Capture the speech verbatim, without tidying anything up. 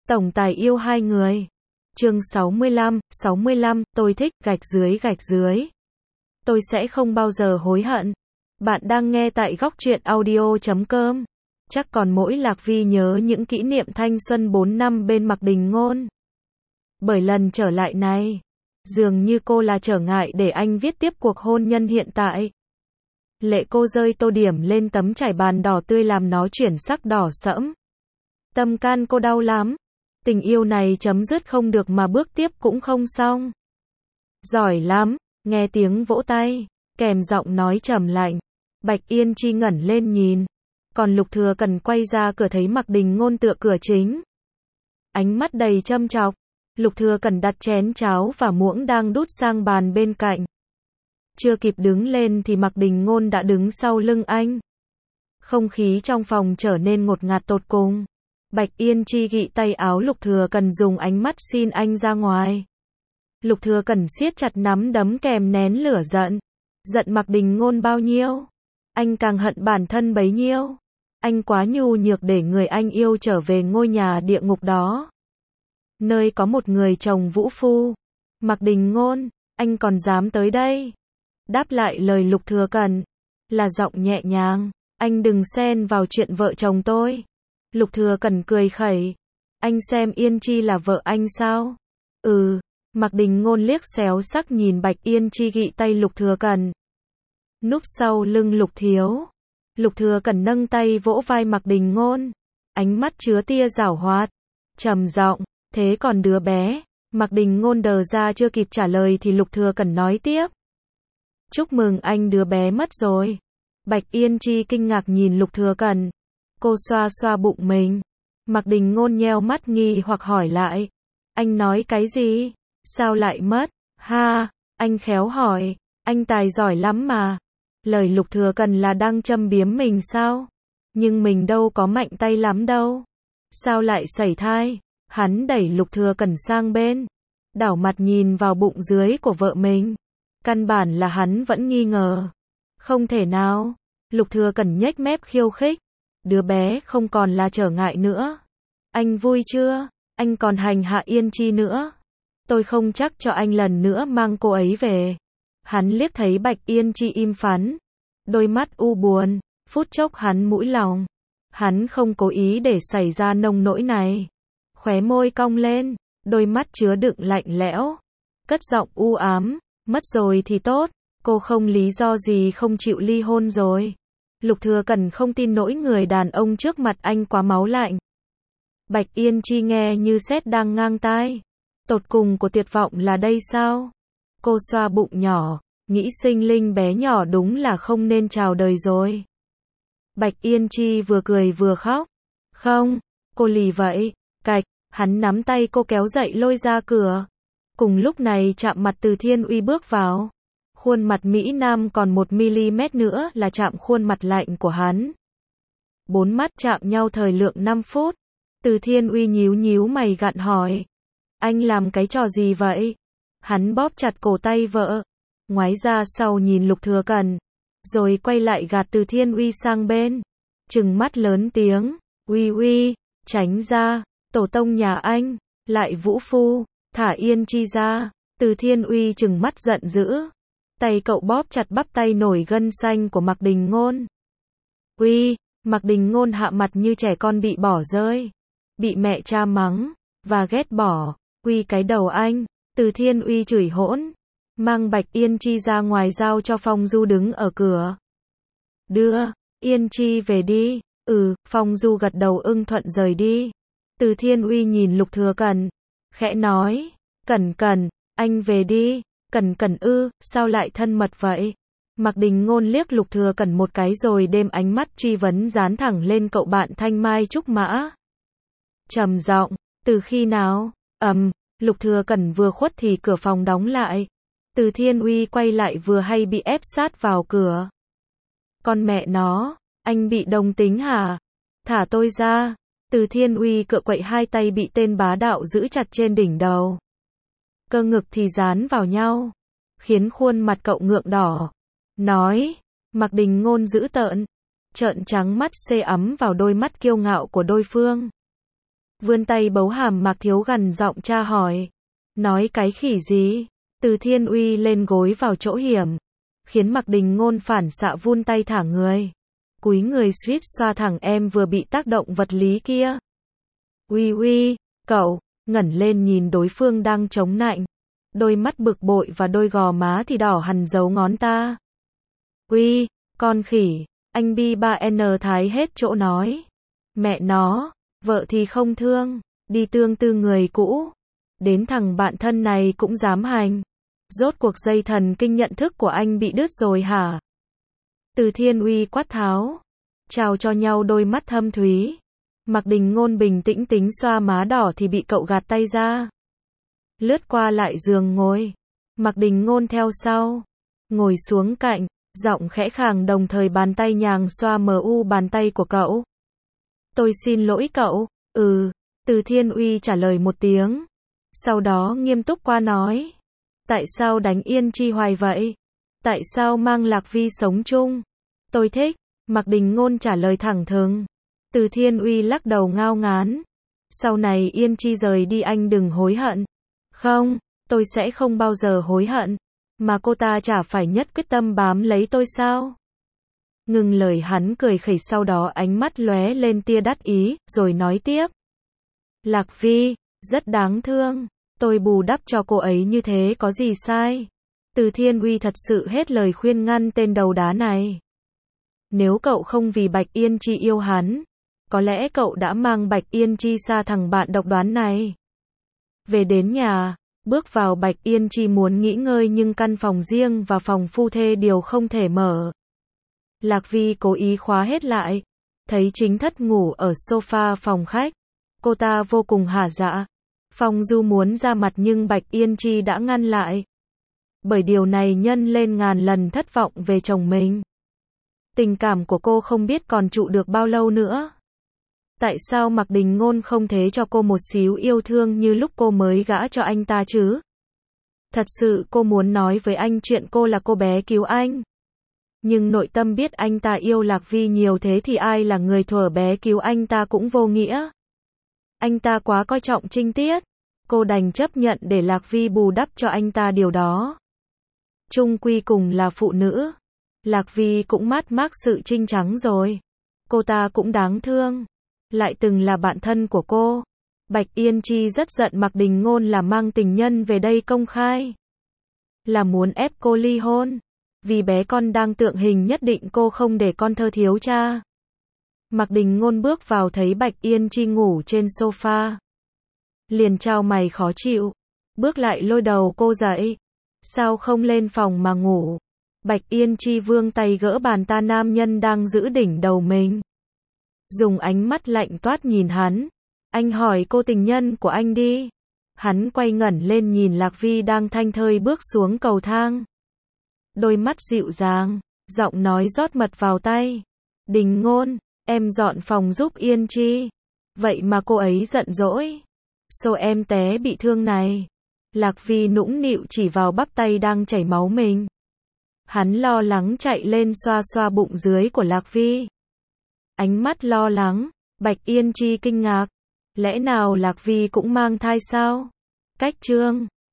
Tổng tài yêu hai người. Chương sáu mươi lăm, sáu mươi lăm, tôi thích, gạch dưới gạch dưới. Tôi sẽ không bao giờ hối hận. Bạn đang nghe tại góc truyện audio chấm com. Chắc còn mỗi Lạc Vi nhớ những kỷ niệm thanh xuân bốn năm bên Mạc Đình Ngôn. Bởi lần trở lại này, dường như cô là trở ngại để anh viết tiếp cuộc hôn nhân hiện tại. Lệ cô rơi tô điểm lên tấm trải bàn đỏ tươi làm nó chuyển sắc đỏ sẫm. Tâm can cô đau lắm. Tình yêu này chấm dứt không được mà bước tiếp cũng không xong. Giỏi lắm, nghe tiếng vỗ tay, kèm giọng nói trầm lạnh. Bạch Yên Chi ngẩng lên nhìn. Còn Lục Thừa Cần quay ra cửa thấy Mạc Đình Ngôn tựa cửa chính. Ánh mắt đầy châm chọc. Lục Thừa Cần đặt chén cháo và muỗng đang đút sang bàn bên cạnh. Chưa kịp đứng lên thì Mạc Đình Ngôn đã đứng sau lưng anh. Không khí trong phòng trở nên ngột ngạt tột cùng. Bạch Yên Chi gị tay áo Lục Thừa Cần dùng ánh mắt xin anh ra ngoài. Lục Thừa Cần siết chặt nắm đấm kèm nén lửa giận. Giận Mạc Đình Ngôn bao nhiêu, anh càng hận bản thân bấy nhiêu. Anh quá nhu nhược để người anh yêu trở về ngôi nhà địa ngục đó. Nơi có một người chồng vũ phu. Mạc Đình Ngôn, anh còn dám tới đây? Đáp lại lời Lục Thừa Cần là giọng nhẹ nhàng. Anh đừng xen vào chuyện vợ chồng tôi. Lục Thừa Cần cười khẩy. Anh xem Yên Chi là vợ anh sao? Ừ. Mạc Đình Ngôn liếc xéo sắc nhìn Bạch Yên Chi gị tay Lục Thừa Cần. Núp sau lưng Lục Thiếu. Lục Thừa Cần nâng tay vỗ vai Mạc Đình Ngôn. Ánh mắt chứa tia giảo hoạt. Trầm giọng, thế còn đứa bé? Mạc Đình Ngôn đờ ra chưa kịp trả lời thì Lục Thừa Cần nói tiếp. Chúc mừng anh, đứa bé mất rồi. Bạch Yên Chi kinh ngạc nhìn Lục Thừa Cần. Cô xoa xoa bụng mình. Mạc Đình Ngôn nheo mắt nghi hoặc hỏi lại. Anh nói cái gì? Sao lại mất? Ha, anh khéo hỏi. Anh tài giỏi lắm mà. Lời Lục Thừa Cần là đang châm biếm mình sao? Nhưng mình đâu có mạnh tay lắm đâu. Sao lại sẩy thai? Hắn đẩy Lục Thừa Cần sang bên. Đảo mặt nhìn vào bụng dưới của vợ mình. Căn bản là hắn vẫn nghi ngờ. Không thể nào. Lục Thừa Cần nhếch mép khiêu khích. Đứa bé không còn là trở ngại nữa. Anh vui chưa? Anh còn hành hạ Yên Chi nữa. Tôi không chắc cho anh lần nữa mang cô ấy về. Hắn liếc thấy Bạch Yên Chi im phắn. Đôi mắt u buồn. Phút chốc hắn mũi lòng. Hắn không cố ý để xảy ra nông nỗi này. Khóe môi cong lên. Đôi mắt chứa đựng lạnh lẽo. Cất giọng u ám. Mất rồi thì tốt. Cô không lý do gì không chịu ly hôn rồi. Lục Thừa Cần không tin nỗi người đàn ông trước mặt anh quá máu lạnh. Bạch Yên Chi nghe như sét đang ngang tai. Tột cùng của tuyệt vọng là đây sao? Cô xoa bụng nhỏ, nghĩ sinh linh bé nhỏ đúng là không nên chào đời rồi. Bạch Yên Chi vừa cười vừa khóc. Không, cô lì vậy. Cạch, hắn nắm tay cô kéo dậy lôi ra cửa. Cùng lúc này chạm mặt Từ Thiên Uy bước vào. Khuôn mặt Mỹ Nam còn một mi-li-mét nữa là chạm khuôn mặt lạnh của hắn. Bốn mắt chạm nhau thời lượng năm phút. Từ Thiên Uy nhíu nhíu mày gặn hỏi. Anh làm cái trò gì vậy? Hắn bóp chặt cổ tay vợ. Ngoái ra sau nhìn Lục Thừa Cần. Rồi quay lại gạt Từ Thiên Uy sang bên. Trừng mắt lớn tiếng. Uy uy, tránh ra. Tổ tông nhà anh, lại vũ phu. Thả Yên Chi ra. Từ Thiên Uy trừng mắt giận dữ. Tay cậu bóp chặt bắp tay nổi gân xanh của Mạc Đình Ngôn. Uy, Mạc Đình Ngôn hạ mặt như trẻ con bị bỏ rơi. Bị mẹ cha mắng, và ghét bỏ. Uy cái đầu anh. Từ Thiên Uy chửi hỗn. Mang Bạch Yên Chi ra ngoài giao cho Phong Du đứng ở cửa. Đưa, Yên Chi về đi. Ừ, Phong Du gật đầu ưng thuận rời đi. Từ Thiên Uy nhìn Lục Thừa Cần. Khẽ nói. Cẩn cẩn, anh về đi. Cẩn cẩn ư, sao lại thân mật vậy? Mạc Đình Ngôn liếc Lục Thừa Cần một cái rồi đem ánh mắt truy vấn dán thẳng lên cậu bạn Thanh Mai Trúc Mã. Trầm giọng, từ khi nào? Ầm, Lục Thừa Cần vừa khuất thì cửa phòng đóng lại. Từ Thiên Uy quay lại vừa hay bị ép sát vào cửa. Con mẹ nó, anh bị đồng tính hả? Thả tôi ra. Từ Thiên Uy cựa quậy hai tay bị tên bá đạo giữ chặt trên đỉnh đầu. Cơ ngực thì dán vào nhau, khiến khuôn mặt cậu ngượng đỏ. Nói, Mạc Đình Ngôn dữ tợn, trợn trắng mắt xê ấm vào đôi mắt kiêu ngạo của đối phương. Vươn tay bấu hàm Mạc Thiếu gằn giọng tra hỏi. Nói cái khỉ gì? Từ Thiên Uy lên gối vào chỗ hiểm, khiến Mạc Đình Ngôn phản xạ vươn tay thả người. Cúi người suýt xoa thẳng em vừa bị tác động vật lý kia. Uy uy, cậu, ngẩng lên nhìn đối phương đang chống nạnh. Đôi mắt bực bội và đôi gò má thì đỏ hằn dấu ngón ta. Uy, con khỉ, anh Bi ba N thái hết chỗ nói. Mẹ nó, vợ thì không thương, đi tương tư người cũ. Đến thằng bạn thân này cũng dám hành. Rốt cuộc dây thần kinh nhận thức của anh bị đứt rồi hả? Từ Thiên Uy quát tháo. Chào cho nhau đôi mắt thâm thúy. Mạc Đình Ngôn bình tĩnh tính xoa má đỏ thì bị cậu gạt tay ra. Lướt qua lại giường ngồi. Mạc Đình Ngôn theo sau. Ngồi xuống cạnh, giọng khẽ khàng đồng thời bàn tay nhàng xoa mờ u bàn tay của cậu. Tôi xin lỗi cậu. Ừ, Từ Thiên Uy trả lời một tiếng. Sau đó nghiêm túc qua nói. Tại sao đánh Yên Chi hoài vậy? Tại sao mang Lạc Vi sống chung? Tôi thích. Mạc Đình Ngôn trả lời thẳng thừng. Từ Thiên Uy lắc đầu ngao ngán. Sau này Yên Chi rời đi anh đừng hối hận. Không, tôi sẽ không bao giờ hối hận. Mà cô ta chả phải nhất quyết tâm bám lấy tôi sao? Ngừng lời hắn cười khẩy, sau đó ánh mắt lóe lên tia đắc ý, rồi nói tiếp. Lạc Vi, rất đáng thương. Tôi bù đắp cho cô ấy như thế có gì sai? Từ Thiên Uy thật sự hết lời khuyên ngăn tên đầu đá này. Nếu cậu không vì Bạch Yên Chi yêu hắn, có lẽ cậu đã mang Bạch Yên Chi xa thằng bạn độc đoán này. Về đến nhà, bước vào Bạch Yên Chi muốn nghỉ ngơi nhưng căn phòng riêng và phòng phu thê đều không thể mở. Lạc Vi cố ý khóa hết lại, thấy chính thất ngủ ở sofa phòng khách. Cô ta vô cùng hả dạ. Phong Du muốn ra mặt nhưng Bạch Yên Chi đã ngăn lại. Bởi điều này nhân lên ngàn lần thất vọng về chồng mình. Tình cảm của cô không biết còn trụ được bao lâu nữa. Tại sao Mạc Đình Ngôn không thế cho cô một xíu yêu thương như lúc cô mới gả cho anh ta chứ? Thật sự cô muốn nói với anh chuyện cô là cô bé cứu anh. Nhưng nội tâm biết anh ta yêu Lạc Vi nhiều thế thì ai là người thuở bé cứu anh ta cũng vô nghĩa. Anh ta quá coi trọng trinh tiết. Cô đành chấp nhận để Lạc Vi bù đắp cho anh ta điều đó. Chung quy cùng là phụ nữ. Lạc Vi cũng mát mác sự trinh trắng rồi. Cô ta cũng đáng thương. Lại từng là bạn thân của cô. Bạch Yên Chi rất giận Mạc Đình Ngôn là mang tình nhân về đây công khai. Là muốn ép cô ly hôn. Vì bé con đang tượng hình nhất định cô không để con thơ thiếu cha. Mạc Đình Ngôn bước vào thấy Bạch Yên Chi ngủ trên sofa. Liền chau mày khó chịu. Bước lại lôi đầu cô dậy. Sao không lên phòng mà ngủ? Bạch Yên Chi vươn tay gỡ bàn ta nam nhân đang giữ đỉnh đầu mình. Dùng ánh mắt lạnh toát nhìn hắn. Anh hỏi cô tình nhân của anh đi. Hắn quay ngẩng lên nhìn Lạc Vi đang thanh thơi bước xuống cầu thang. Đôi mắt dịu dàng, giọng nói rót mật vào tay. Đình Ngôn, em dọn phòng giúp Yên Chi. Vậy mà cô ấy giận dỗi. Xô em té bị thương này. Lạc Vi nũng nịu chỉ vào bắp tay đang chảy máu mình. Hắn lo lắng chạy lên xoa xoa bụng dưới của Lạc Vi. Ánh mắt lo lắng, Bạch Yên Chi kinh ngạc. Lẽ nào Lạc Vi cũng mang thai sao? Cách chương